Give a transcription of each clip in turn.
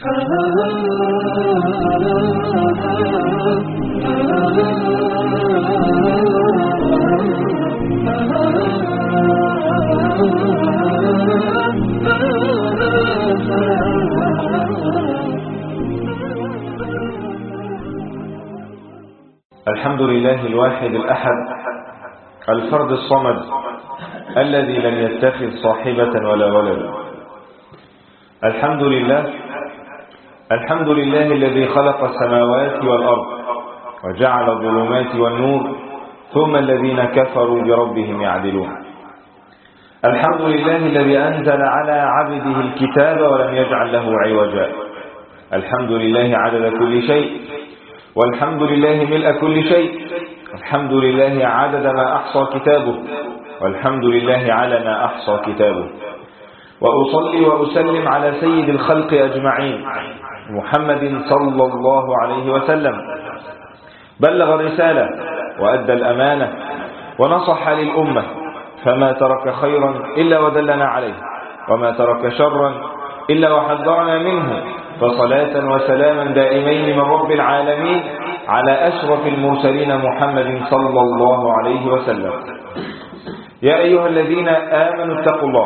الحمد لله الواحد الأحد الفرد الصمد الذي لم يتخذ صاحبة ولا ولد. الحمد لله الذي خلق السماوات والأرض وجعل الظلمات والنور ثم الذين كفروا بربهم يعدلون. الحمد لله الذي أنزل على عبده الكتاب ولم يجعل له عوجا. الحمد لله عدد كل شيء، والحمد لله ملء كل شيء. الحمد لله عدد ما أحصى كتابه، والحمد لله على ما أحصى كتابه. وأصلي وأسلم على سيد الخلق أجمعين محمد صلى الله عليه وسلم. بلغ الرسالة وأدى الأمانة ونصح للأمة، فما ترك خيرا إلا ودلنا عليه، وما ترك شرا إلا وحذرنا منه. فصلاة وسلاما دائمين من رب العالمين على أشرف المرسلين محمد صلى الله عليه وسلم. يا أيها الذين آمنوا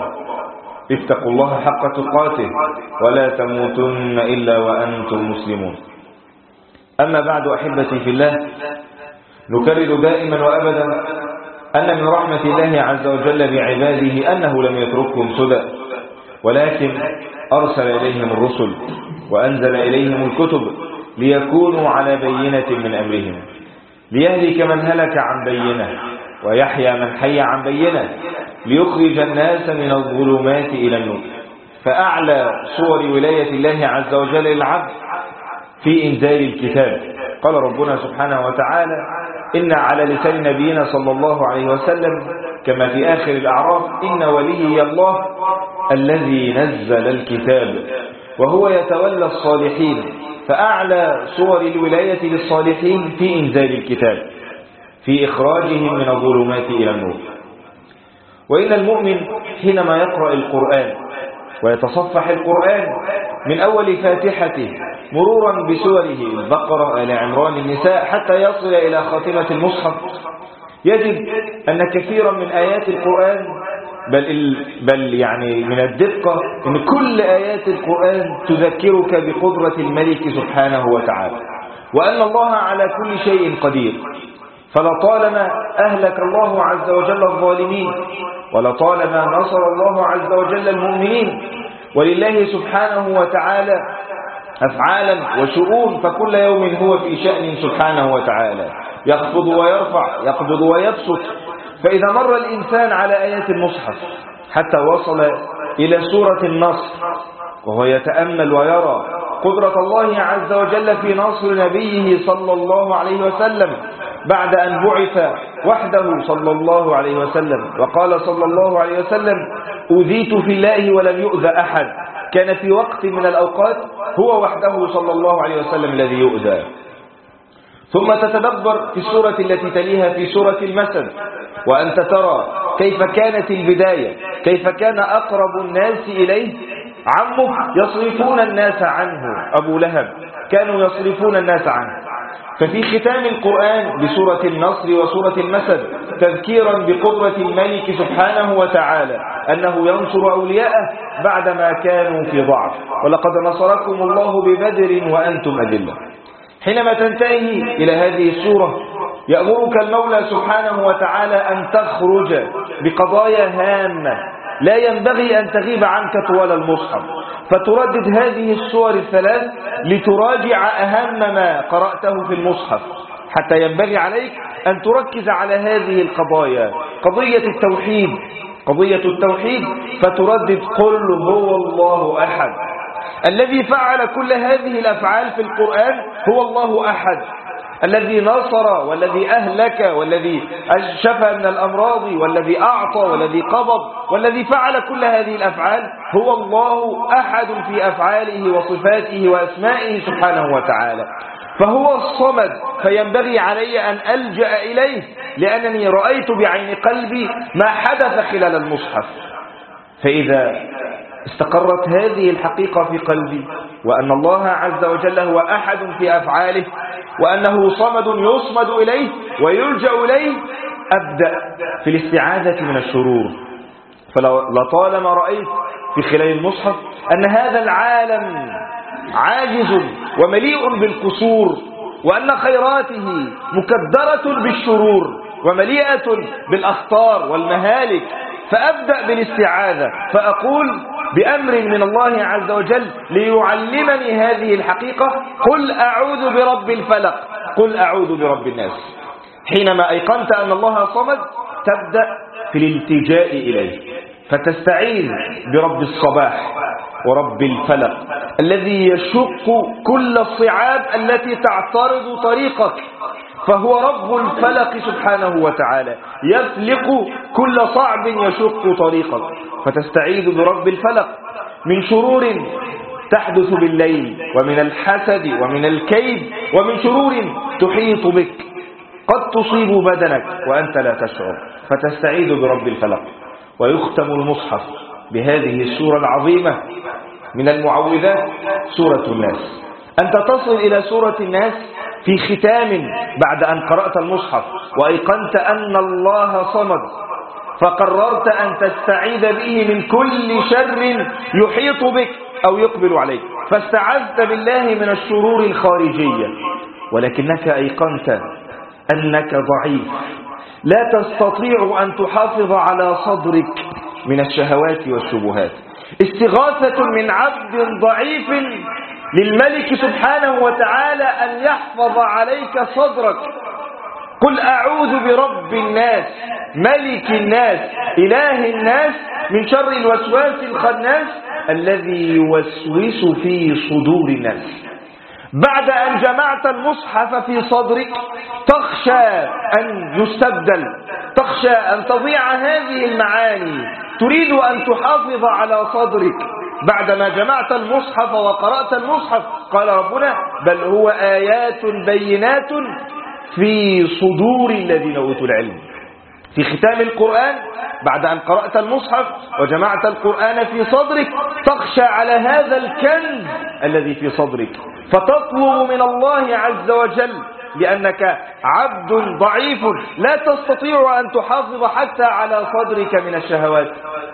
اتقوا الله حق تقاته ولا تموتن إلا وأنتم مسلمون. أما بعد أحبتي في الله، نكرر دائما وأبدا أن من رحمة الله عز وجل بعباده أنه لم يتركهم سدى، ولكن أرسل إليهم الرسل وأنزل إليهم الكتب ليكونوا على بينة من أمرهم، ليهلك من هلك عن بينة ويحيى من حي عن بينة، ليخرج الناس من الظلمات إلى النور. فأعلى صور ولاية الله عز وجل للعبد في إنزال الكتاب. قال ربنا سبحانه وتعالى: إن على لسان نبينا صلى الله عليه وسلم كما في آخر الأعراف: إن وليي الله الذي نزل الكتاب وهو يتولى الصالحين. فأعلى صور الولاية للصالحين في إنزال الكتاب، في إخراجهم من الظلمات إلى النور. وإن المؤمن حينما يقرأ القرآن ويتصفح القرآن من أول فاتحته مرورا بسوره البقرة، آل عمران، النساء، حتى يصل إلى خاتمة المصحف، يجد أن كثيرا من آيات القرآن بل يعني من الدقة أن كل آيات القرآن تذكرك بقدرة الملك سبحانه وتعالى، وأن الله على كل شيء قدير. فلطالما أهلك الله عز وجل الظالمين، ولطالما نصر الله عز وجل المؤمنين. ولله سبحانه وتعالى أفعالا وشؤون، فكل يوم هو في شأن سبحانه وتعالى، يخفض ويرفع، يقبض ويبسط. فإذا مر الإنسان على آيات المصحف حتى وصل إلى سورة النصر وهو يتأمل ويرى قدرة الله عز وجل في نصر نبيه صلى الله عليه وسلم بعد أن بعث وحده صلى الله عليه وسلم. وقال صلى الله عليه وسلم: أوذيت في الله ولم يؤذى أحد. كان في وقت من الأوقات هو وحده صلى الله عليه وسلم الذي يؤذى. ثم تتدبر في السورة التي تليها في سورة المسد، وأنت ترى كيف كانت البداية، كيف كان أقرب الناس إليه عمه يصرفون الناس عنه، أبو لهب، كانوا يصرفون الناس عنه. ففي ختام القرآن بسورة النصر وسورة المسد تذكيرا بقدرة الملك سبحانه وتعالى أنه ينصر أولياءه بعدما كانوا في ضعف. ولقد نصركم الله ببدر وأنتم أذلة. حينما تنتهي إلى هذه السورة يأمرك المولى سبحانه وتعالى أن تخرج بقضايا هامة لا ينبغي أن تغيب عنك طوال المصحف، فتردد هذه السور الثلاث لتراجع أهم ما قرأته في المصحف، حتى ينبغي عليك أن تركز على هذه القضايا. قضية التوحيد، فتردد: قل هو الله أحد. الذي فعل كل هذه الأفعال في القرآن هو الله أحد، الذي نصر والذي أهلك والذي شفى من الأمراض والذي أعطى والذي قبض والذي فعل كل هذه الأفعال هو الله أحد في أفعاله وصفاته وأسمائه سبحانه وتعالى. فهو الصمد، فينبغي علي أن ألجأ إليه، لأنني رأيت بعين قلبي ما حدث خلال المصحف. فإذا استقرت هذه الحقيقة في قلبي وأن الله عز وجل هو أحد في أفعاله، وأنه صمد يصمد إليه ويلجأ إليه، أبدأ في الاستعاذة من الشرور. فلطالما رأيت في خلال المصحف أن هذا العالم عاجز ومليء بالقصور، وأن خيراته مكدرة بالشرور ومليئة بالأخطار والمهالك، فأبدأ بالاستعاذة، فأقول بأمر من الله عز وجل ليعلمني هذه الحقيقة: قل أعوذ برب الفلق، قل أعوذ برب الناس. حينما أيقنت أن الله صمد تبدأ في الالتجاء إليه، فتستعيذ برب الصباح ورب الفلق الذي يشق كل الصعاب التي تعترض طريقك، فهو رب الفلق سبحانه وتعالى يفلق كل صعب يشق طريقك. فتستعيذ برب الفلق من شرور تحدث بالليل، ومن الحسد ومن الكيد، ومن شرور تحيط بك قد تصيب بدنك وأنت لا تشعر، فتستعيذ برب الفلق. ويختم المصحف بهذه السورة العظيمة من المعوذات، سورة الناس. أنت تصل إلى سورة الناس في ختام بعد أن قرأت المصحف وأيقنت أن الله صمد، فقررت أن تستعيذ به من كل شر يحيط بك أو يقبل عليك، فاستعذت بالله من الشرور الخارجية، ولكنك أيقنت أنك ضعيف لا تستطيع أن تحافظ على صدرك من الشهوات والشبهات. استغاثة من عبد ضعيف للملك سبحانه وتعالى أن يحفظ عليك صدرك. قل أعوذ برب الناس ملك الناس إله الناس من شر الوسواس الخناس الذي يوسوس في صدور الناس. بعد أن جمعت المصحف في صدرك تخشى أن يستبدل، تخشى أن تضيع هذه المعاني، تريد أن تحافظ على صدرك. بعدما جمعت المصحف وقرأت المصحف قال ربنا: بل هو آيات بينات في صدور الذين أوتوا العلم. في ختام القرآن بعد أن قرأت المصحف وجمعت القرآن في صدرك تخشى على هذا الكنز الذي في صدرك، فتطلب من الله عز وجل، لأنك عبد ضعيف لا تستطيع أن تحافظ حتى على صدرك من الشهوات،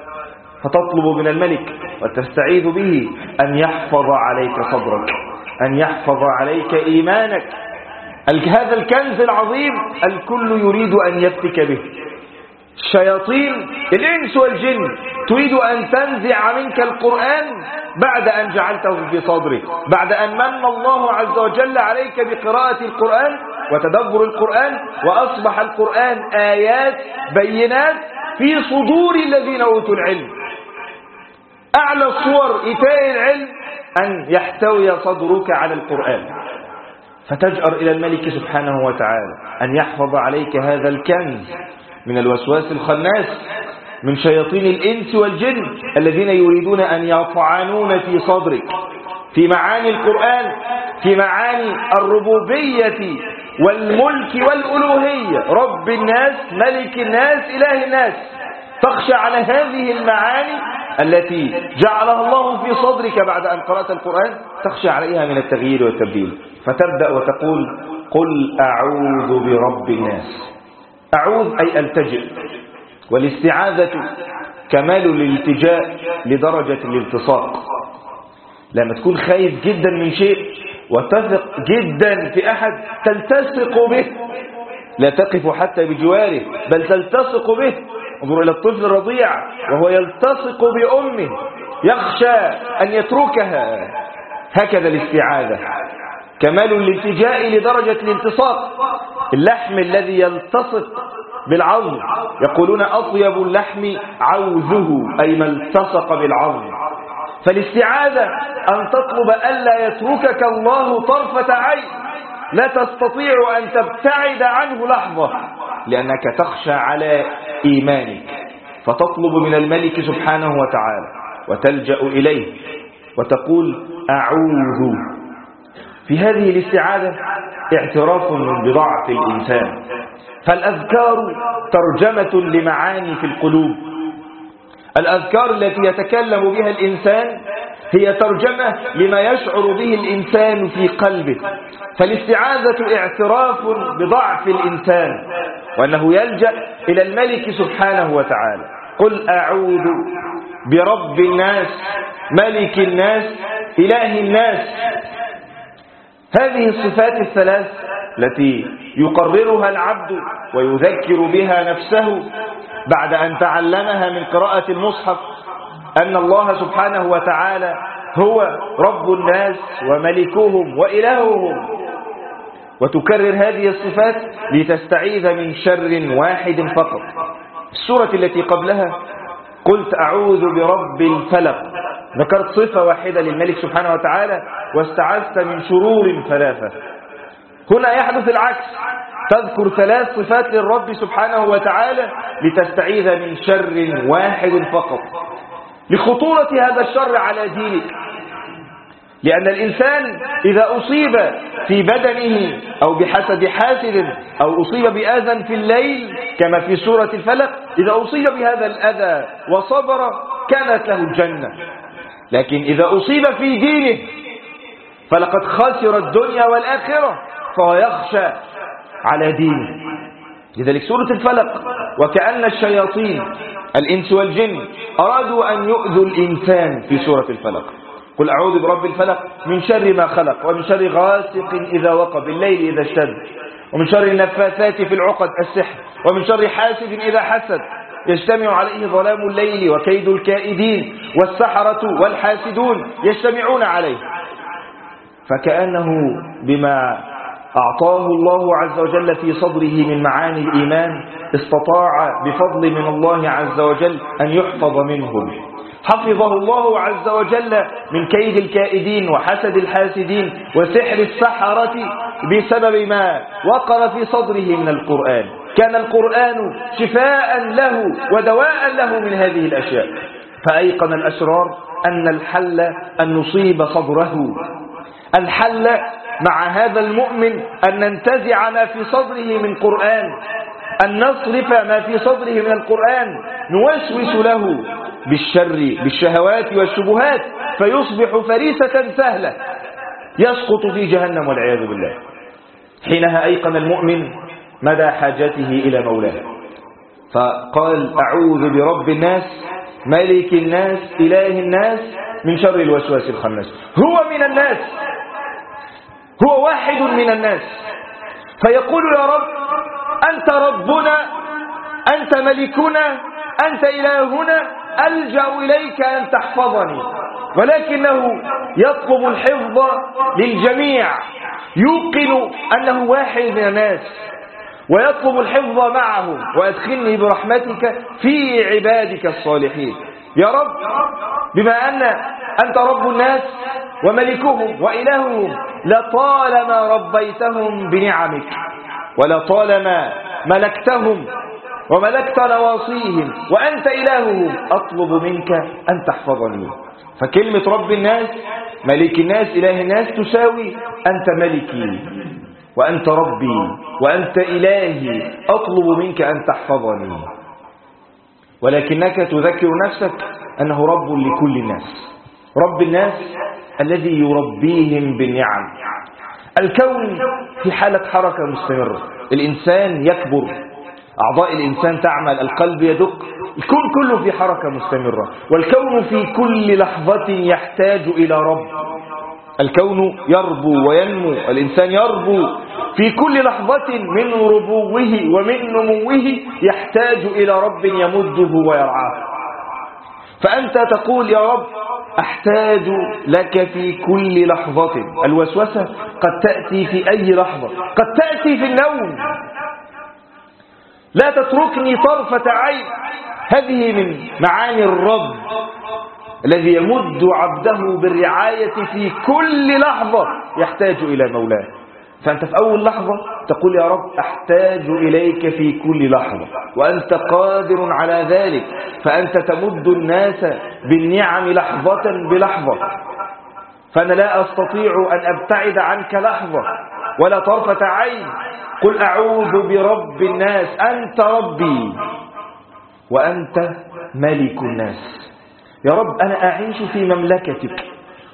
فتطلب من الملك وتستعيذ به أن يحفظ عليك صدرك، أن يحفظ عليك إيمانك. هذا الكنز العظيم الكل يريد أن يفتك به. الشياطين الإنس والجن تريد أن تنزع منك القرآن بعد أن جعلته في صدرك، بعد أن من الله عز وجل عليك بقراءة القرآن وتدبر القرآن، وأصبح القرآن آيات بينات في صدور الذين أوتوا العلم. أعلى الصور إيتاء العلم أن يحتوي صدرك على القرآن، فتجأر إلى الملك سبحانه وتعالى أن يحفظ عليك هذا الكنز من الوسواس الخناس، من شياطين الإنس والجن الذين يريدون أن يطعنون في صدرك في معاني القرآن، في معاني الربوبية والملك والألوهية، رب الناس ملك الناس إله الناس. تخشى على هذه المعاني التي جعلها الله في صدرك بعد أن قرأت القرآن، تخشى عليها من التغيير والتبديل، فتبدأ وتقول: قل أعوذ برب الناس. أعوذ أي ألتجئ، والاستعاذة كمال الالتجاء لدرجة الالتصاق. لما تكون خايف جدا من شيء وتثق جدا في أحد تلتصق به، لا تقف حتى بجواره بل تلتصق به. انظر إلى الطفل الرضيع وهو يلتصق بأمه يخشى أن يتركها. هكذا الاستعاذة كمال الالتجاء لدرجة الالتصاق. اللحم الذي يلتصق بالعظم يقولون أطيب اللحم عوزه، أي ما التصق بالعظم. فالاستعاذة أن تطلب ألا يتركك الله طرفة عين، لا تستطيع أن تبتعد عنه لحظة، لأنك تخشى على إيمانك، فتطلب من الملك سبحانه وتعالى وتلجأ إليه وتقول: أعوذ. في هذه الاستعاذة اعتراف بضعف الإنسان، فالأذكار ترجمة لمعاني في القلوب. الأذكار التي يتكلم بها الإنسان هي ترجمة لما يشعر به الإنسان في قلبه. فالاستعاذة اعتراف بضعف الإنسان وأنه يلجأ إلى الملك سبحانه وتعالى. قل أعوذ برب الناس ملك الناس إله الناس. هذه الصفات الثلاث التي يقررها العبد ويذكر بها نفسه بعد أن تعلمها من قراءة المصحف أن الله سبحانه وتعالى هو رب الناس وملكهم وإلههم، وتكرر هذه الصفات لتستعيذ من شر واحد فقط. السورة التي قبلها قلت أعوذ برب الفلق، ذكرت صفة واحدة للملك سبحانه وتعالى واستعذت من شرور ثلاثة. هنا يحدث العكس، تذكر ثلاث صفات للرب سبحانه وتعالى لتستعيذ من شر واحد فقط، لخطورة هذا الشر على دينك. لأن الإنسان إذا أصيب في بدنه أو بحسد حاسد أو أصيب بأذى في الليل كما في سورة الفلق، إذا أصيب بهذا الأذى وصبر كانت له الجنة. لكن إذا أصيب في دينه فلقد خسر الدنيا والآخرة، فهو يخشى على دينه. لذلك سورة الفلق وكأن الشياطين الإنس والجن أرادوا أن يؤذوا الإنسان في سورة الفلق. قل أعوذ برب الفلق من شر ما خلق ومن شر غاسق إذا وقب بالليل إذا اشتد ومن شر النفاثات في العقد السحر ومن شر حاسد إذا حسد يجتمع عليه ظلام الليل وكيد الكائدين والسحرة والحاسدون يجتمعون عليه. فكأنه بما أعطاه الله عز وجل في صدره من معاني الإيمان استطاع بفضل من الله عز وجل أن يحفظ منهم. حفظه الله عز وجل من كيد الكائدين وحسد الحاسدين وسحر السحرة بسبب ما وقر في صدره من القرآن. كان القرآن شفاء له ودواء له من هذه الأشياء. فأيقن الأسرار أن الحل أن نصيب صدره. الحل مع هذا المؤمن أن ننتزع ما في صدره من قرآن، أن نصرف ما في صدره من القرآن، نوسوس له بالشر بالشهوات والشبهات فيصبح فريسة سهلة يسقط في جهنم والعياذ بالله. حينها أيقن المؤمن مدى حاجته إلى مولاه، فقال أعوذ برب الناس ملك الناس إله الناس من شر الوسواس الخناس. هو من الناس، هو واحد من الناس، فيقول يا رب أنت ربنا، أنت ملكنا، أنت إلهنا، ألجأ إليك أن تحفظني. ولكنه يطلب الحفظ للجميع، يوقن أنه واحد من الناس ويطلب الحفظ معهم. وأدخلني برحمتك في عبادك الصالحين. يا رب بما أن أنت رب الناس وملكهم وإلههم لطالما ربيتهم بنعمك ولطالما ملكتهم وملكت نواصيهم وأنت إلههم، أطلب منك أن تحفظني. فكلمة رب الناس ملك الناس إله الناس تساوي أنت ملكي وأنت ربي وأنت إلهي، أطلب منك أن تحفظني. ولكنك تذكر نفسك أنه رب لكل الناس، رب الناس الذي يربيهم بالنعم. الكون في حالة حركة مستمرة، الإنسان يكبر، أعضاء الإنسان تعمل، القلب يدق، الكون كله في حركة مستمرة. والكون في كل لحظة يحتاج إلى رب. الكون يربو وينمو، الإنسان يربو في كل لحظة من ربوه ومن نموه يحتاج إلى رب يمده ويرعاه. فأنت تقول يا رب أحتاج لك في كل لحظة. الوسوسة قد تأتي في أي لحظة، قد تأتي في النوم. لا تتركني طرفة عين. هذه من معاني الرب الذي يمد عبده بالرعاية في كل لحظة يحتاج إلى مولاه. فأنت في أول لحظة تقول يا رب أحتاج إليك في كل لحظة، وأنت قادر على ذلك، فأنت تمد الناس بالنعم لحظة بلحظة. فأنا لا أستطيع أن أبتعد عنك لحظة ولا طرفة عين. قل أعوذ برب الناس، أنت ربي وأنت ملك الناس. يا رب أنا أعيش في مملكتك،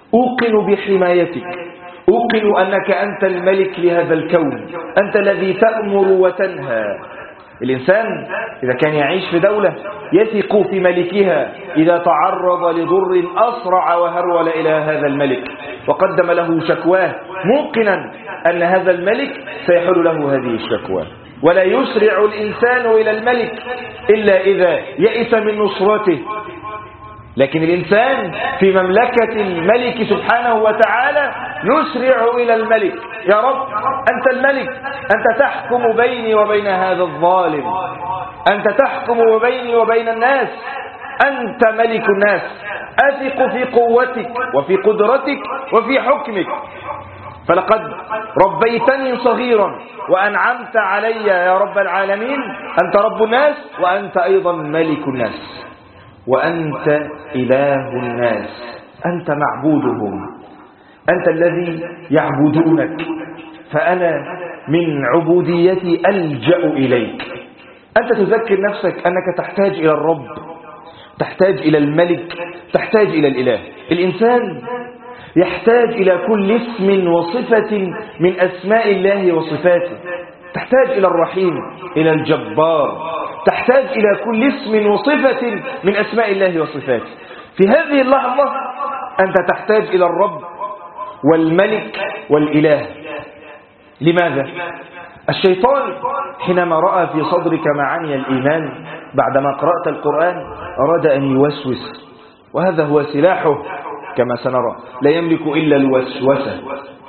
أوقن بحمايتك، أوقن أنك أنت الملك لهذا الكون، أنت الذي تأمر وتنهى. الإنسان إذا كان يعيش في دولة يثق في ملكها، إذا تعرض لضر أسرع وهرول إلى هذا الملك وقدم له شكواه، موقنا أن هذا الملك سيحل له هذه الشكوى. ولا يسرع الإنسان إلى الملك إلا إذا يئس من نصرته. لكن الإنسان في مملكة الملك سبحانه وتعالى يسرع إلى الملك. يا رب أنت الملك، أنت تحكم بيني وبين هذا الظالم، أنت تحكم بيني وبين الناس، أنت ملك الناس، أثق في قوتك وفي قدرتك وفي حكمك. فلقد ربيتني صغيرا وأنعمت علي يا رب العالمين، أنت رب الناس وأنت أيضا ملك الناس، وأنت إله الناس، أنت معبودهم، أنت الذي يعبدونك، فأنا من عبوديتي ألجأ إليك. أنت تذكر نفسك أنك تحتاج إلى الرب، تحتاج إلى الملك، تحتاج إلى الإله. الإنسان يحتاج إلى كل اسم وصفة من أسماء الله وصفاته، تحتاج إلى الرحيم، إلى الجبار، تحتاج إلى كل اسم وصفة من أسماء الله وصفاته. في هذه اللحظة أنت تحتاج إلى الرب والملك والإله. لماذا؟ الشيطان حينما رأى في صدرك معاني الإيمان بعدما قرأت القرآن أراد أن يوسوس، وهذا هو سلاحه كما سنرى، لا يملك إلا الوسوسة.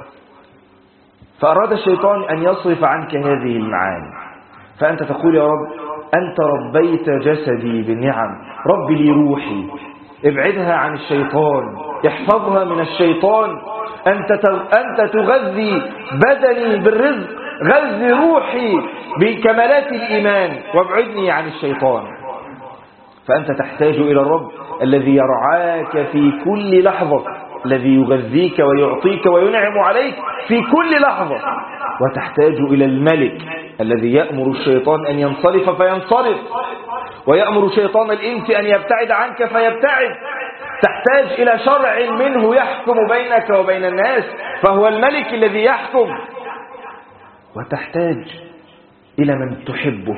فأراد الشيطان أن يصرف عنك هذه المعاني، فأنت تقول يا رب أنت ربيت جسدي بالنعم، رب لي روحي، ابعدها عن الشيطان، احفظها من الشيطان. أنت تغذي بدني بالرزق، غذي روحي بكمالات الإيمان وابعدني عن الشيطان. فأنت تحتاج إلى الرب الذي يرعاك في كل لحظة، الذي يغذيك ويعطيك وينعم عليك في كل لحظة. وتحتاج إلى الملك الذي يأمر الشيطان أن ينصرف فينصرف، ويأمر شيطان الإنس أن يبتعد عنك فيبتعد. تحتاج إلى شرع منه يحكم بينك وبين الناس، فهو الملك الذي يحكم. وتحتاج إلى من تحبه،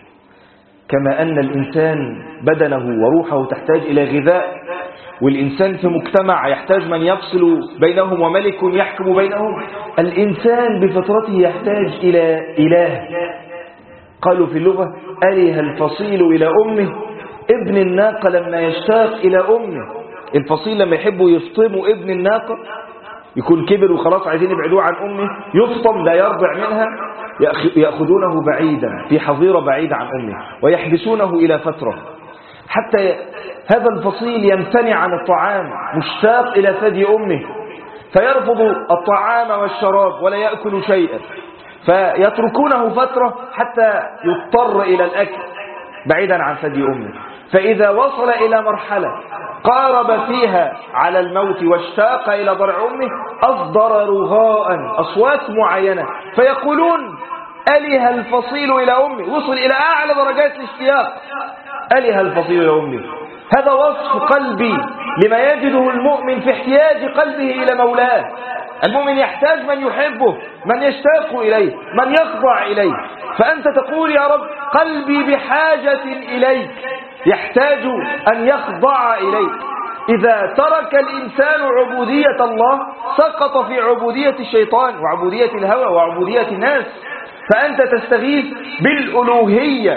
كما أن الإنسان بدنه وروحه تحتاج إلى غذاء، والإنسان في مجتمع يحتاج من يفصل بينهم وملك يحكم بينهم. الإنسان بفطرته يحتاج إلى إله. قالوا في اللغة أله الفصيل إلى أمه. ابن الناقة لما يشتاق إلى أمه، الفصيل لما يحبوا يفطموا ابن الناقة، يكون كبر وخلاص عايزين يبعدوه عن أمه، يفطم لا يرضع منها، يأخذونه بعيدا في حظيرة بعيدة عن أمه ويحبسونه إلى فترة، حتى هذا الفصيل يمتنع عن الطعام مشتاق إلى ثدي أمه، فيرفض الطعام والشراب ولا يأكل شيئا، فيتركونه فترة حتى يضطر إلى الأكل بعيدا عن ثدي أمه. فإذا وصل إلى مرحلة قارب فيها على الموت واشتاق إلى ضرع أمه، أصدر رغاء، أصوات معينة، فيقولون أله الفصيل إلى أمه. وصل إلى أعلى درجات الاشتياق، أله الفصيل إلى أمه. هذا وصف قلبي لما يجده المؤمن في احتياج قلبه إلى مولاه. المؤمن يحتاج من يحبه، من يشتاق إليه، من يخضع إليه. فأنت تقول يا رب قلبي بحاجة إليك، يحتاج أن يخضع إليك. إذا ترك الإنسان عبودية الله سقط في عبودية الشيطان وعبودية الهوى وعبودية الناس. فأنت تستغيث بالألوهية،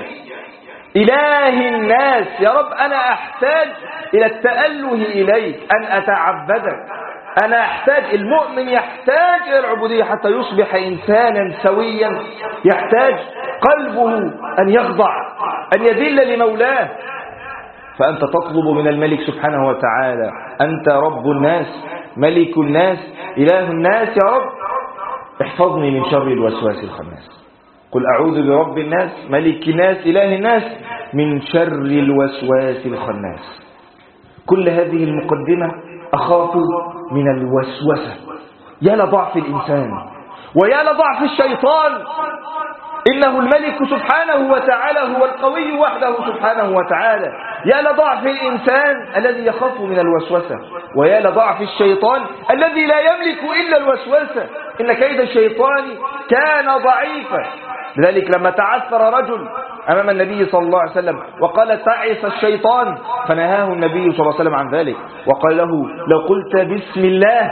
إله الناس. يا رب أنا أحتاج إلى التأله إليك، أن أتعبدك. أنا أحتاج، المؤمن يحتاج إلى العبودية حتى يصبح إنسانا سويا، يحتاج قلبه أن يخضع، أن يذل لمولاه. فأنت تطلب من الملك سبحانه وتعالى، أنت رب الناس، ملك الناس، إله الناس. يا رب احفظني من شر الوسواس الخناس. قل أعوذ برب الناس، ملك الناس، إله الناس، من شر الوسواس الخناس. كل هذه المقدمة أخاف من الوسوسة. يا لضعف الإنسان ويا لضعف الشيطان. إنه الملك سبحانه وتعالى هو القوي وحده سبحانه وتعالى، يا لضعف الإنسان الذي يخاف من الوسوسة، ويا لضعف الشيطان الذي لا يملك إلا الوسوسة. إن كيد الشيطان كان ضعيفا. لذلك لما تعثر رجل أمام النبي صلى الله عليه وسلم وقال تعس الشيطان، فنهاه النبي صلى الله عليه وسلم عن ذلك وقال له لو قلت بسم الله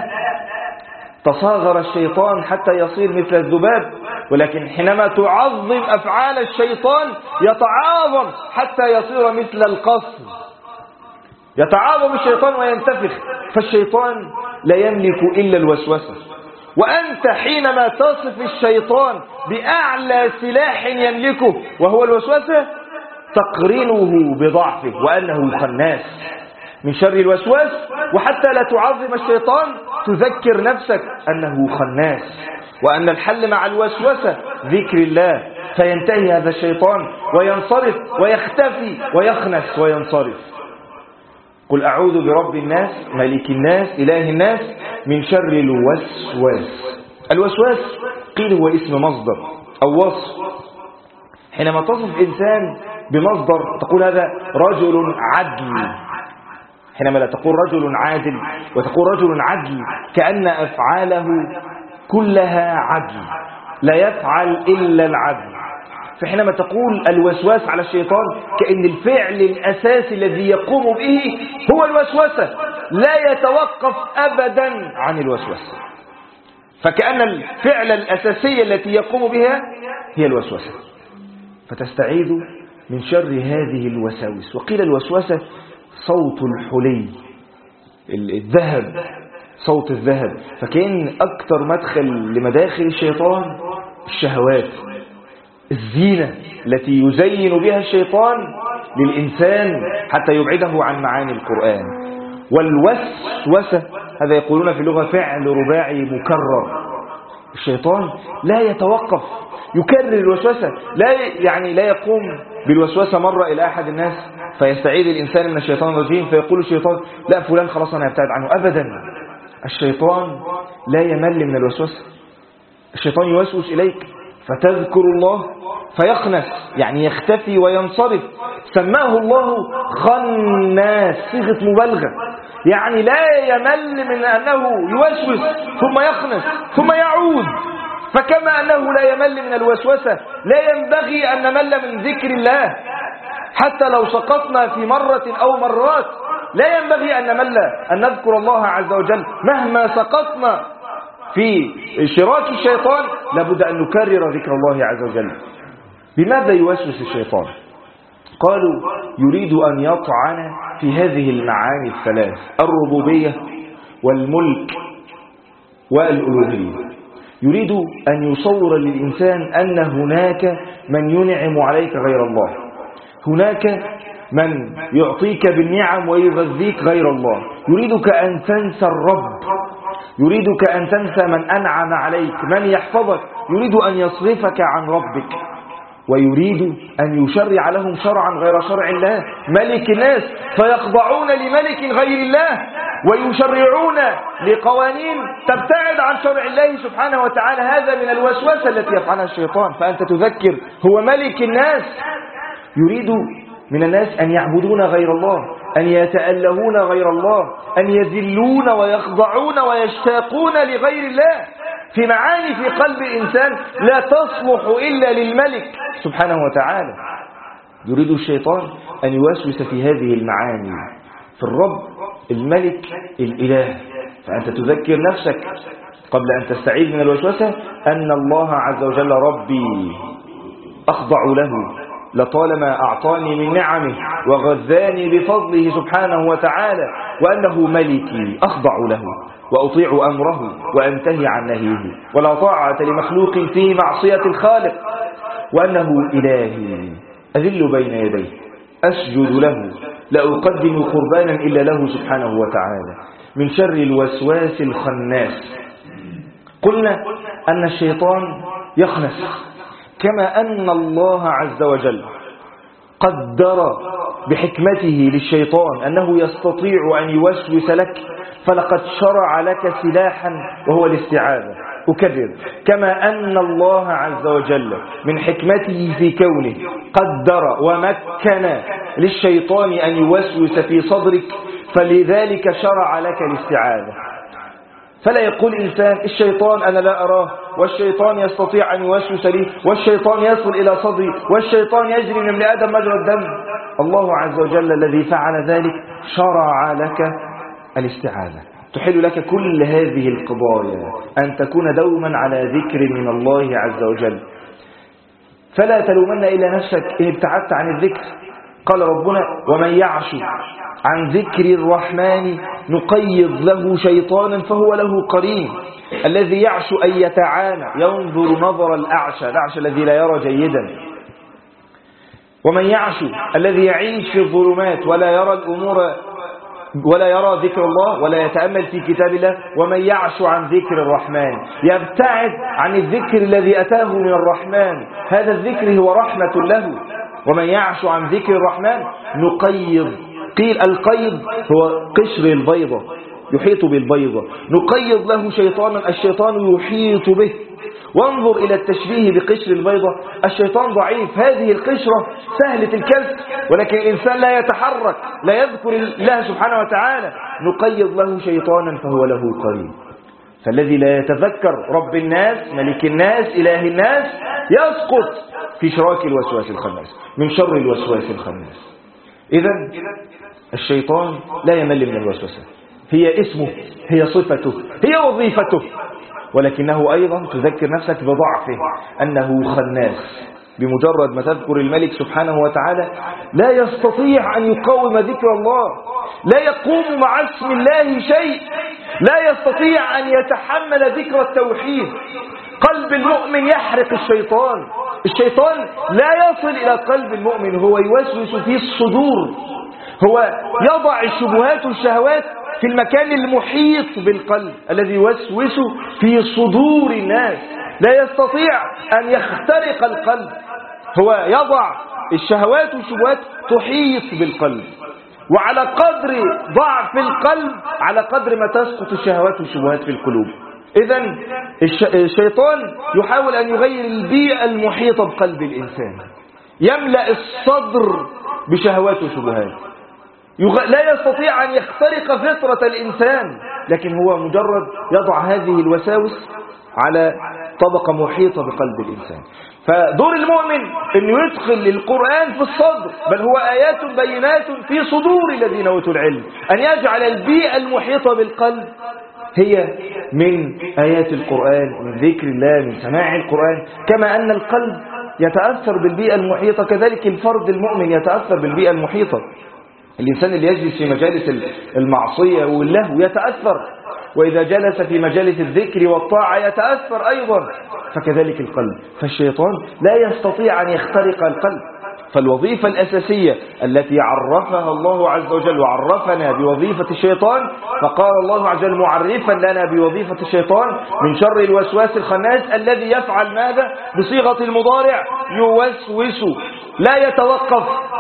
تصاغر الشيطان حتى يصير مثل الذباب، ولكن حينما تعظم أفعال الشيطان يتعاظم حتى يصير مثل القصر. يتعاظم الشيطان وينتفخ. فالشيطان لا يملك إلا الوسوسة. وأنت حينما تصف الشيطان بأعلى سلاح يملكه وهو الوسوسة تقرنه بضعفه وأنه خناس. من شر الوسواس، وحتى لا تعظم الشيطان تذكر نفسك أنه خناس، وأن الحل مع الوسوسة ذكر الله، فينتهي هذا الشيطان وينصرف ويختفي ويخنس وينصرف. قل أعوذ برب الناس ملك الناس إله الناس من شر الوسواس. الوسواس قيل هو اسم مصدر أو وصف. حينما تصف إنسان بمصدر تقول هذا رجل عدل. حينما لا تقول رجل عادل وتقول رجل عدل كأن أفعاله كلها عدل، لا يفعل إلا العدل. فحينما تقول الوسواس على الشيطان كأن الفعل الأساسي الذي يقوم به هو الوسوسة، لا يتوقف أبدا عن الوسوسة. فكأن الفعل الأساسية التي يقوم بها هي الوسوسة. فتستعيذ من شر هذه الوساوس. وقيل الوسوسة صوت الحلي، الذهب، صوت الذهب. فكأن أكثر مدخل لمداخل الشيطان الشهوات، الزينة التي يزين بها الشيطان للإنسان حتى يبعده عن معاني القرآن. والوسوسة هذا يقولون في اللغة فعل رباعي مكرر. الشيطان لا يتوقف، يكرر الوسوسة، لا يقوم بالوسوسة مرة إلى أحد الناس فيستعيذ الإنسان من الشيطان الرجيم فيقول الشيطان لا فلان خلاص أنا أبتعد عنه. أبدا، الشيطان لا يمل من الوسوسة. الشيطان يوسوس إليك فتذكر الله فيخنس، يعني يختفي وينصرف. سماه الله خناس، صيغة مبالغة، يعني لا يمل من أنه يوسوس ثم يخنس ثم يعود. فكما أنه لا يمل من الوسوسة لا ينبغي أن نمل من ذكر الله. حتى لو سقطنا في مرة أو مرات لا ينبغي أن نمل أن نذكر الله عز وجل. مهما سقطنا في شراك الشيطان لابد أن نكرر ذكر الله عز وجل. بماذا يوسوس الشيطان؟ قالوا يريد أن يطعن في هذه المعاني الثلاث: الربوبية والملك والألوهية. يريد أن يصور للإنسان أن هناك من ينعم عليك غير الله، هناك من يعطيك بالنعم ويغذيك غير الله. يريدك أن تنسى الرب، يريدك أن تنسى من أنعم عليك، من يحفظك، يريد أن يصرفك عن ربك، ويريد أن يشرع لهم شرعا غير شرع الله، ملك الناس، فيخضعون لملك غير الله ويشرعون لقوانين تبتعد عن شرع الله سبحانه وتعالى. هذا من الوسوسة التي يفعلها الشيطان. فأنت تذكر هو ملك الناس. يريد من الناس أن يعبدون غير الله، أن يتألهون غير الله، أن يذلون ويخضعون ويشتاقون لغير الله، في معاني في قلب الإنسان لا تصلح إلا للملك سبحانه وتعالى. يريد الشيطان أن يوسوس في هذه المعاني، في الرب، الملك، الإله. فأنت تذكر نفسك قبل أن تستعيذ من الوسوسة أن الله عز وجل ربي أخضع له، لطالما أعطاني من نعمه وغذاني بفضله سبحانه وتعالى، وأنه ملكي أخضع له وأطيع أمره وأنتهي عن نهيه، ولا طاعة لمخلوق في معصية الخالق، وأنه إلهي أذل بين يديه أسجد له لا أقدم قربانا إلا له سبحانه وتعالى. من شر الوسواس الخناس. قلنا أن الشيطان يخنس، كما أن الله عز وجل قدر بحكمته للشيطان أنه يستطيع أن يوسوس لك، فلقد شرع لك سلاحا وهو الاستعاذة. أكرر، كما أن الله عز وجل من حكمته في كونه قدر ومكن للشيطان أن يوسوس في صدرك، فلذلك شرع لك الاستعاذة. فلا يقول إنسان الشيطان أنا لا أراه، والشيطان يستطيع أن يوسوس لي، والشيطان يصل إلى صدري، والشيطان يجري من ابن آدم مجرى الدم. الله عز وجل الذي فعل ذلك شرع لك الاستعاذة، تحل لك كل هذه القضايا، أن تكون دوما على ذكر من الله عز وجل. فلا تلومن إلا نفسك إن ابتعدت عن الذكر. قال ربنا ومن يعش عن ذكر الرحمن نقيض له شيطانا فهو له قرين. الذي يعش أن يتعانى، ينظر نظر الأعشى الذي لا يرى جيدا. ومن يعش الذي يعيش في الظلمات ولا يرى الأمور ولا يرى ذكر الله ولا يتأمل في كتاب الله. ومن يعش عن ذكر الرحمن يبتعد عن الذكر الذي أتاه من الرحمن، هذا الذكر هو رحمة له. ومن يعش عن ذكر الرحمن نقيض، قيل القيض هو قشر البيضة، يحيط بالبيضة، نقيض له شيطانا، الشيطان يحيط به. وانظر إلى التشبيه بقشر البيضة، الشيطان ضعيف، هذه القشرة سهلة الكسر، ولكن الإنسان لا يتحرك، لا يذكر الله سبحانه وتعالى، نقيض له شيطانا فهو له قرين. فالذي لا يتذكر رب الناس ملك الناس إله الناس يسقط في شراك الوسواس الخناس، من شر الوسواس الخناس. إذن الشيطان لا يمل من الوسوسة، هي اسمه، هي صفته، هي وظيفته، ولكنه أيضا تذكر نفسك بضعفه أنه خناس. بمجرد ما تذكر الملك سبحانه وتعالى لا يستطيع أن يقاوم ذكر الله، لا يقوم مع اسم الله شيء، لا يستطيع أن يتحمل ذكر التوحيد. قلب المؤمن يحرق الشيطان، الشيطان لا يصل إلى قلب المؤمن، هو يوسوس في الصدور، هو يضع الشبهات والشهوات في المكان المحيط بالقلب الذي يوسوس في صدور الناس، لا يستطيع أن يخترق القلب، هو يضع الشهوات والشبهات تحيط بالقلب. وعلى قدر ضعف القلب على قدر ما تسقط الشهوات والشبهات في القلوب. إذن الشيطان يحاول أن يغير البيئة المحيطة بقلب الإنسان، يملأ الصدر بشهوات وشبهات، لا يستطيع أن يخترق فطرة الإنسان، لكن هو مجرد يضع هذه الوساوس على طبقة محيطة بقلب الإنسان. فدور المؤمن أنه يدخل القرآن في الصدر، بل هو آيات بينات في صدور الذين أوتوا العلم، أن يجعل البيئة المحيطة بالقلب هي من آيات القرآن، من ذكر الله، من سماع القرآن. كما أن القلب يتأثر بالبيئة المحيطة، كذلك الفرد المؤمن يتأثر بالبيئة المحيطة. الإنسان اللي يجلس في مجالس المعصية واللهو يتأثر، وإذا جلس في مجالس الذكر والطاعة يتأثر أيضا، فكذلك القلب. فالشيطان لا يستطيع أن يخترق القلب. فالوظيفة الأساسية التي عرفها الله عز وجل وعرفنا بوظيفة الشيطان، فقال الله عز وجل معرفا لنا بوظيفة الشيطان من شر الوسواس الخناس الذي يفعل ماذا؟ بصيغة المضارع، يوسوس، لا يتوقف.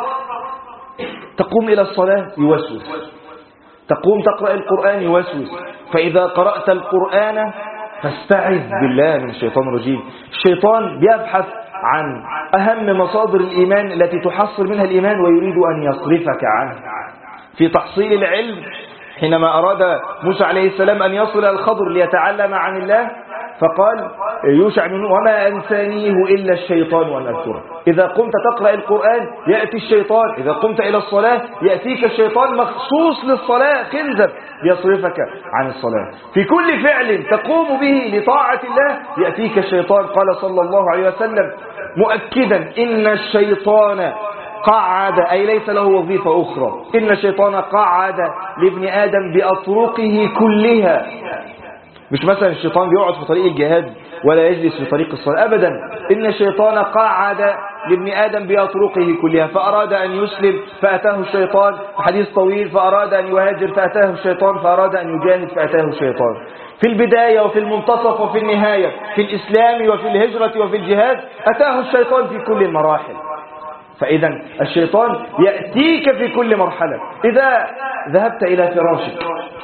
تقوم إلى الصلاة يوسوس، تقوم تقرأ القرآن يوسوس. فإذا قرأت القرآن فاستعذ بالله من الشيطان الرجيم. الشيطان بيبحث عن أهم مصادر الإيمان التي تحصل منها الإيمان ويريد أن يصرفك عنه. في تحصيل العلم حينما أراد موسى عليه السلام أن يصل إلى الخضر ليتعلم عن الله، فقال يوشع بن نون وما أنسانيه إلا الشيطان وأن أذكره. إذا قمت تقرأ القرآن يأتي الشيطان، إذا قمت إلى الصلاة يأتيك الشيطان مخصوص للصلاة، خنزب يصرفك عن الصلاة. في كل فعل تقوم به لطاعة الله يأتيك الشيطان. قال صلى الله عليه وسلم مؤكدا إن الشيطان قعد، أي ليس له وظيفة أخرى، إن الشيطان قعد لابن آدم بأطرقه كلها. مش مثلا الشيطان بيقعد في طريق الجهاد ولا يجلس في طريق الصلاة، أبدا. إن الشيطان قعد لابن آدم بأطرقه كلها، فأراد أن يسلم فأتاه الشيطان، حديث طويل، فأراد أن يهاجر فأتاه الشيطان، فأراد أن يجاهد فأتاه الشيطان. في البداية وفي المنتصف وفي النهاية، في الإسلام وفي الهجرة وفي الجهاد، أتاه الشيطان في كل المراحل. فإذا الشيطان يأتيك في كل مرحلة. إذا ذهبت إلى فراشك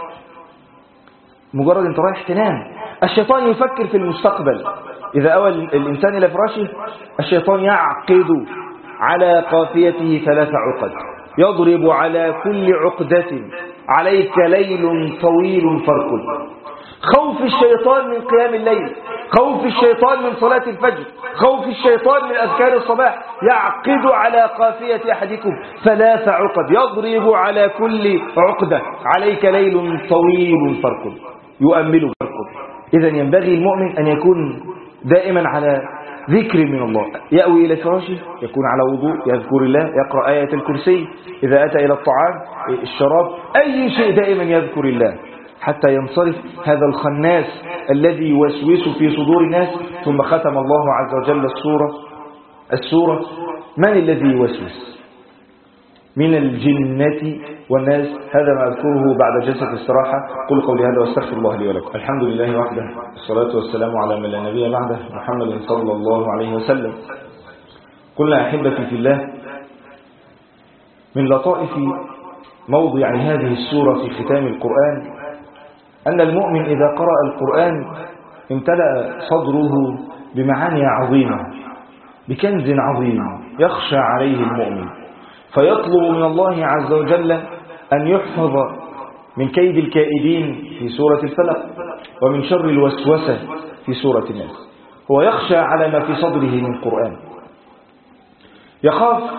مجرد أنت رايح تنام، الشيطان يفكر في المستقبل. إذا أوى الإنسان إلى فراشه الشيطان يعقد على قافيته 3 عقد. يضرب على كل عقدة عليك ليل طويل فارقد. خوف الشيطان من قيام الليل، خوف الشيطان من صلاة الفجر، خوف الشيطان من أذكار الصباح، يعقد على قافية أحدكم 3 عقد، يضرب على كل عقدة عليك ليل طويل فارقد، يؤمل فارقد. إذا ينبغي المؤمن أن يكون دائما على ذكر من الله، يأوي إلى فراشه يكون على وضوء، يذكر الله، يقرأ آية الكرسي، إذا أتى إلى الطعام الشراب أي شيء دائما يذكر الله حتى ينصرف هذا الخناس الذي يوسوس في صدور الناس. ثم ختم الله عز وجل السورة من الذي يوسوس؟ من الجنة والناس. هذا ما أذكره بعد جلسة الاستراحة. قل قولي هذا واستغفر الله لي ولكم. الحمد لله وحده، الصلاة والسلام على من لا نبي بعده، محمد صلى الله عليه وسلم. قلنا أحبتي في الله، من لطائف موضع هذه السورة في ختام القرآن أن المؤمن إذا قرأ القرآن امتلأ صدره بمعاني عظيمة، بكنز عظيم يخشى عليه المؤمن، فيطلب من الله عز وجل أن يحفظ من كيد الكائدين في سورة الفلق، ومن شر الوسوسة في سورة الناس. هو يخشى على ما في صدره من قرآن، يخاف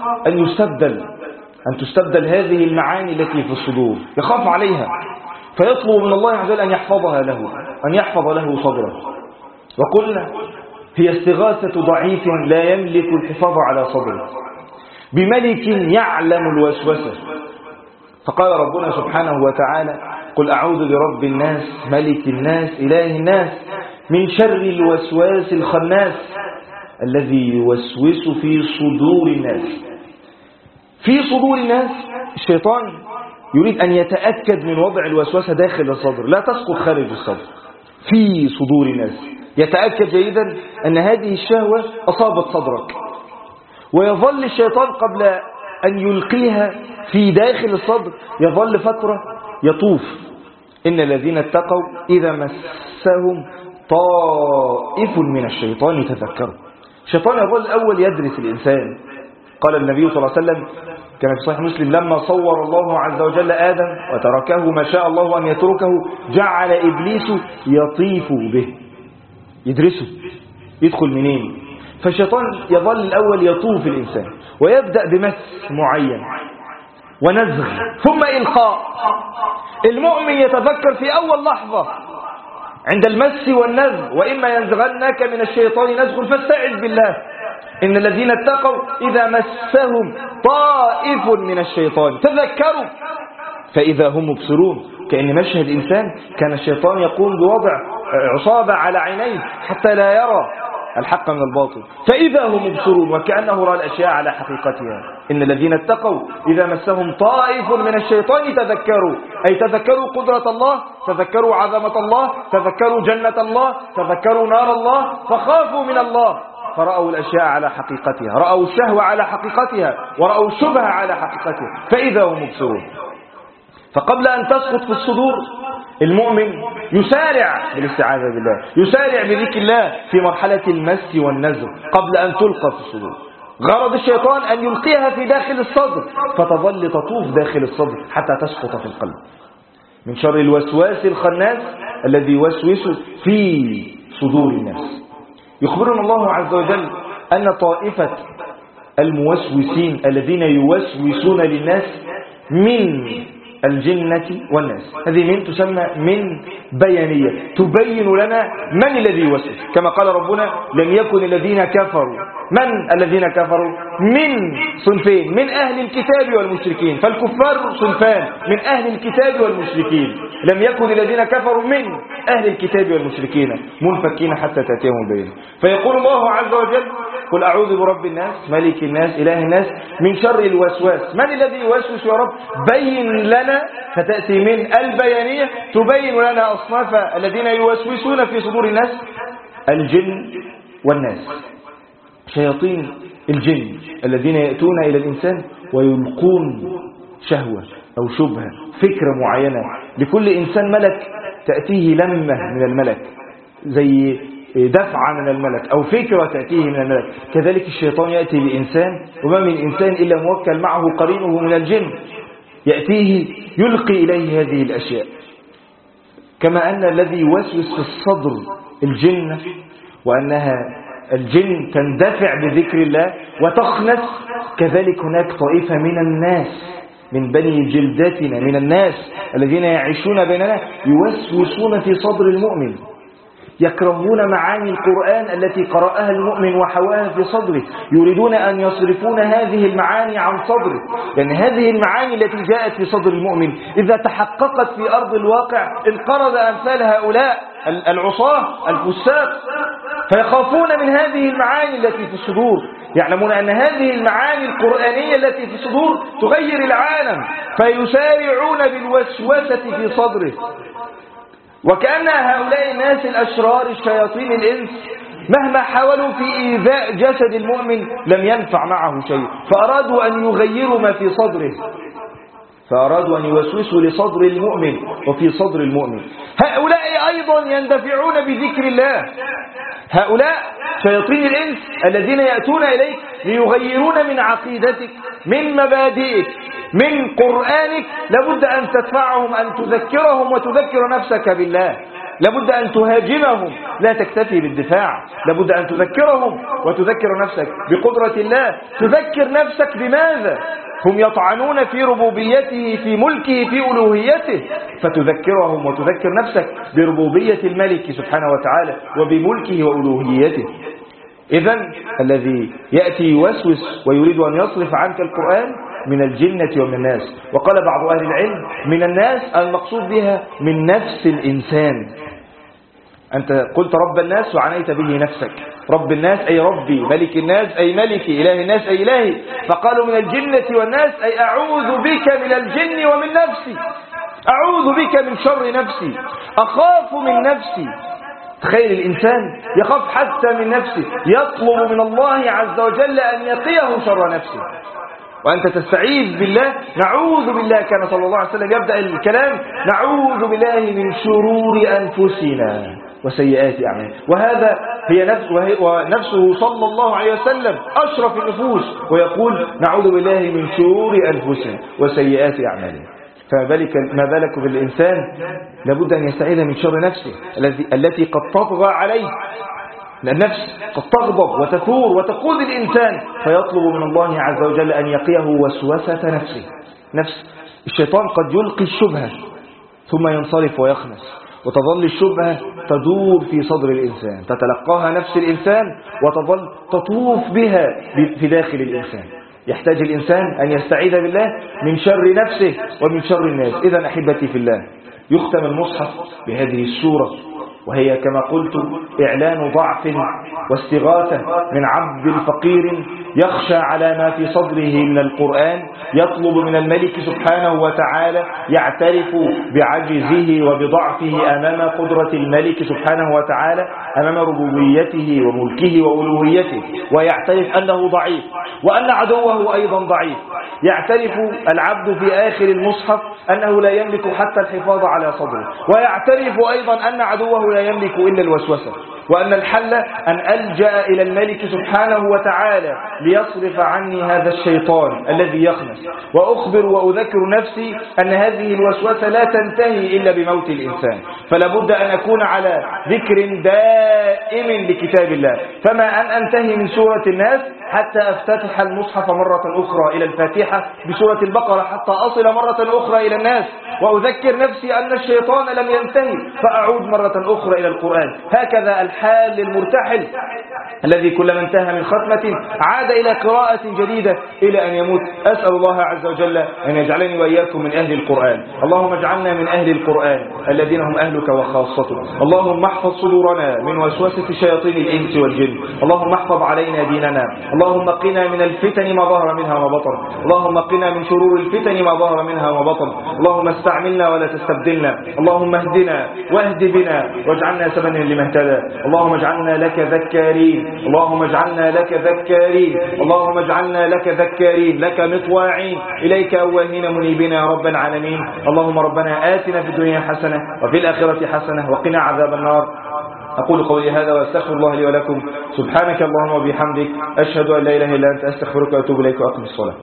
أن تستبدل هذه المعاني التي في الصدور، يخاف عليها، فيطلب من الله عز وجل أن يحفظها له، أن يحفظ له صدره. وقلنا هي استغاثة ضعيف لا يملك الحفاظ على صدره بملك يعلم الوسوسة. فقال ربنا سبحانه وتعالى: قل أعوذ برب الناس ملك الناس إله الناس من شر الوسواس الخناس الذي يوسوس في صدور الناس. في صدور الناس الشيطان يريد أن يتأكد من وضع الوسوسة داخل الصدر، لا تسقط خارج الصدر. في صدور الناس يتأكد جيدا أن هذه الشهوة أصابت صدرك، ويظل الشيطان قبل أن يلقيها في داخل الصدر يظل فترة يطوف. إن الذين اتقوا إذا مسهم طائف من الشيطان تذكروا. الشيطان يظل الأول يدرس الإنسان. قال النبي صلى الله عليه وسلم كما في صحيح مسلم: لما صور الله عز وجل آدم وتركه ما شاء الله أن يتركه، جعل إبليس يطيف به، يدرسه يدخل منين. فالشيطان يظل الأول يطوف الإنسان، ويبدأ بمس معين ونزغ ثم إلقاء. المؤمن يتذكر في أول لحظة عند المس والنزغ: وإما ينزغنك من الشيطان نزغ فاستعذ بالله. إن الذين اتقوا إذا مسهم طائف من الشيطان تذكروا فإذا هم مبصرون. كأن مشهد إنسان كان الشيطان يقوم بوضع عصابة على عينيه حتى لا يرى الحق من الباطل، فإذا هم مبصرون وكأنه رأى الأشياء على حقيقتها. إن الذين اتقوا إذا مسهم طائف من الشيطان تذكروا، أي تذكروا قدرة الله، تذكروا عظمة الله، تذكروا جنة الله، تذكروا نار الله، فخافوا من الله، فرأوا الأشياء على حقيقتها، رأوا الشهوة على حقيقتها، ورأوا الشبهة على حقيقتها، فإذا هم مبصرون. فقبل أن تسقط في الصدور المؤمن يسارع بالاستعاذة بالله، يسارع بذكر الله في مرحلة المس والنزغ قبل أن تلقى في الصدور. غرض الشيطان أن يلقيها في داخل الصدر فتظل تطوف داخل الصدر حتى تسقط في القلب. من شر الوسواس الخناس الذي يوسوس في صدور الناس. يخبرنا الله عز وجل أن طائفة الموسوسين الذين يوسوسون للناس من الجنة والناس، هذه من تسمى من بيانية، تبين لنا من الذي يوسوس. كما قال ربنا: لم يكن الذين كفروا. من الذين كفروا؟ من صنفين: من أهل الكتاب والمشركين. فالكفار صنفان: من أهل الكتاب والمشركين. لم يكن الذين كفروا من أهل الكتاب والمشركين منفكين حتى تأتيهم البينة. فيقول الله عز وجل: قل أعوذ برب الناس ملك الناس إله الناس من شر الوسواس. من الذي يوسوس يا رب؟ بين لنا. فتأتي من البيانية تبين لنا أصناف الذين يوسوسون في صدور الناس: الجن والناس، شياطين الجن الذين يأتون إلى الإنسان ويلقون شهوة أو شبهة، فكرة معينة. لكل إنسان ملك تأتيه لمة من الملك، زي دفعة من الملك أو فكرة تأتيه من الملك. كذلك الشيطان يأتي بإنسان، وما من إنسان إلا موكل معه قرينه من الجن، يأتيه يلقي إليه هذه الأشياء. كما أن الذي يوسوس في الصدر الجن، وأنها الجن تندفع بذكر الله وتخنس، كذلك هناك طائفة من الناس من بني جلدتنا من الناس الذين يعيشون بيننا يوسوسون في صدر المؤمن، يكرهون معاني القرآن التي قرأها المؤمن وحواها في صدره، يريدون أن يصرفون هذه المعاني عن صدره، لأن هذه المعاني التي جاءت في صدر المؤمن إذا تحققت في أرض الواقع انقرض أمثال هؤلاء العصاة الفساق، فيخافون من هذه المعاني التي في الصدور، يعلمون أن هذه المعاني القرآنية التي في الصدور تغير العالم، فيسارعون بالوسوسة في صدره. وكأن هؤلاء الناس الأشرار الشياطين الإنس مهما حاولوا في إيذاء جسد المؤمن لم ينفع معه شيء، فأرادوا أن يغيروا ما في صدره، فأرادوا أن يوسوسوا لصدر المؤمن وفي صدر المؤمن. هؤلاء أيضا يندفعون بذكر الله، هؤلاء شياطين الإنس الذين يأتون إليك ليغيرون من عقيدتك، من مبادئك، من قرآنك، لابد أن تدفعهم، أن تذكرهم وتذكر نفسك بالله، لابد أن تهاجمهم، لا تكتفي بالدفاع، لابد أن تذكرهم وتذكر نفسك بقدرة الله. تذكر نفسك بماذا؟ هم يطعنون في ربوبيته، في ملكه، في ألوهيته، فتذكرهم وتذكر نفسك بربوبية الملك سبحانه وتعالى وبملكه وألوهيته. إذن الذي يأتي يوسوس ويريد أن يصرف عنك القرآن من الجنة ومن الناس. وقال بعض أهل العلم من الناس المقصود بها من نفس الإنسان. أنت قلت رب الناس وعنيت به نفسك، رب الناس أي ربي، ملك الناس أي ملكي، إله الناس أي إلهي، فقالوا من الجنة والناس أي أعوذ بك من الجن ومن نفسي، أعوذ بك من شر نفسي، أخاف من نفسي. تخيل الإنسان يخاف حتى من نفسه، يطلب من الله عز وجل أن يقيه شر نفسه، وأنت تستعيذ بالله. نعوذ بالله، كان صلى الله عليه وسلم يبدأ الكلام نعوذ بالله من شرور أنفسنا وسيئات أعمالنا، وهذا هي ونفسه صلى الله عليه وسلم أشرف النفوس، ويقول نعوذ بالله من شرور أنفسنا وسيئات أعمالنا. فما بالك بالإنسان لابد أن يستعيذ من شر نفسه التي قد تطغى عليه، لأن النفس قد تغضب وتثور وتقود الإنسان، فيطلب من الله عز وجل أن يقيه وسوسة نفسه. نفس الشيطان قد يلقي الشبهة ثم ينصرف ويخنس، وتظل الشبهة تدور في صدر الإنسان، تتلقاها نفس الإنسان وتظل تطوف بها في داخل الإنسان. يحتاج الإنسان أن يستعيذ بالله من شر نفسه ومن شر الناس. إذن أحبتي في الله، يختم المصحف بهذه السورة، وهي كما قلت إعلان ضعف واستغاثة من عبد فقير يخشى على ما في صدره من القرآن، يطلب من الملك سبحانه وتعالى، يعترف بعجزه وبضعفه أمام قدرة الملك سبحانه وتعالى، أمام ربوبيته وملكه وألوهيته، ويعترف أنه ضعيف وأن عدوه أيضا ضعيف. يعترف العبد في آخر المصحف أنه لا يملك حتى الحفاظ على صدره، ويعترف أيضا أن عدوه لا يملك إلا الوسوسة، وأن الحل أن ألجأ إلى الملك سبحانه وتعالى ليصرف عني هذا الشيطان الذي يخنس. وأخبر وأذكر نفسي أن هذه الوسوسة لا تنتهي إلا بموت الإنسان، فلا بد أن أكون على ذكر دائم لكتاب الله، فما أن أنتهي من سورة الناس حتى أفتتح المصحف مرة أخرى إلى الفاتحة بسورة البقرة، حتى أصل مرة أخرى إلى الناس، وأذكر نفسي أن الشيطان لم ينتهي فأعود مرة أخرى إلى القرآن. هكذا الحال للمرتحل الذي كلما انتهى من ختمة عاد إلى قراءة جديدة إلى أن يموت. أسأل الله عز وجل أن يجعلني وإياكم من أهل القرآن. اللهم اجعلنا من أهل القرآن الذين هم أهلك وخاصتك. اللهم احفظ صدورنا من وسوسة شياطين الإنس والجن. اللهم احفظ علينا ديننا. اللهم قنا من الفتن ما ظهر منها وما بطن. اللهم قنا من شرور الفتن ما ظهر منها وما بطن. اللهم استعملنا ولا تستبدلنا. اللهم اهدنا واهد بنا واجعلنا سببا لمن اهتدى. اللهم اجعلنا لك ذكارين. اللهم اجعلنا لك ذكارين. اللهم اجعلنا لك ذكارين، لك مطواعين، إليك أواهين منيبين يا رب العالمين. اللهم ربنا آتنا في الدنيا حسنة وفي الآخرة حسنة وقنا عذاب النار. أقول قولي هذا وأستغفر الله لي ولكم. سبحانك اللهم وبحمدك، أشهد أن لا إله إلا أنت، أستغفرك وأتوب إليك وأقم الصلاة.